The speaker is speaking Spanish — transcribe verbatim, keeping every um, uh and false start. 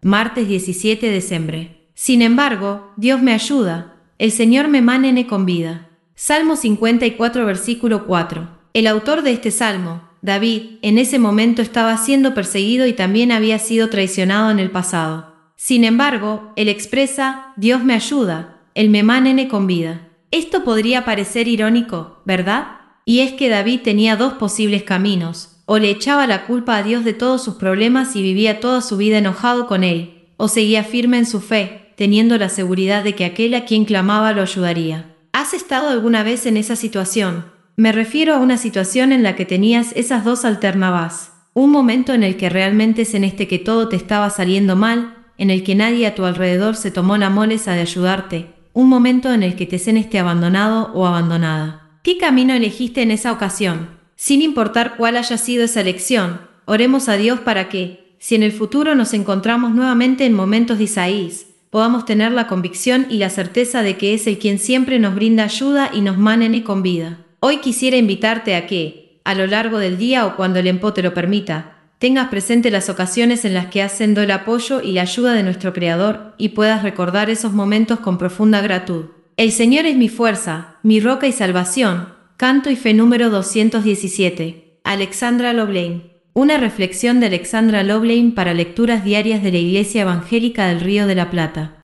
martes diecisiete de diciembre. Sin embargo, Dios me ayuda, el Señor me mantiene con vida. Salmo cincuenta y cuatro, versículo cuatro. El autor de este salmo, David, en ese momento estaba siendo perseguido y también había sido traicionado en el pasado. Sin embargo, él expresa, Dios me ayuda, él me mantiene con vida. Esto podría parecer irónico, ¿verdad? Y es que David tenía dos posibles caminos, o le echaba la culpa a Dios de todos sus problemas y vivía toda su vida enojado con él, o seguía firme en su fe, teniendo la seguridad de que aquel a quien clamaba lo ayudaría. ¿Has estado alguna vez en esa situación? Me refiero a una situación en la que tenías esas dos alternativas. Un momento en el que realmente es en este que todo te estaba saliendo mal, en el que nadie a tu alrededor se tomó la molestia de ayudarte. Un momento en el que te sientes abandonado o abandonada. ¿Qué camino elegiste en esa ocasión? Sin importar cuál haya sido esa elección, oremos a Dios para que, si en el futuro nos encontramos nuevamente en momentos de Isaías, podamos tener la convicción y la certeza de que es el quien siempre nos brinda ayuda y nos mantiene con vida. Hoy quisiera invitarte a que, a lo largo del día o cuando el empo te lo permita, tengas presente las ocasiones en las que has sido el apoyo y la ayuda de nuestro Creador y puedas recordar esos momentos con profunda gratitud. El Señor es mi fuerza, mi roca y salvación. Canto y fe número doscientos diecisiete. Alexandra Lovelain. Una reflexión de Alexandra Lovelain para lecturas diarias de la Iglesia Evangélica del Río de la Plata.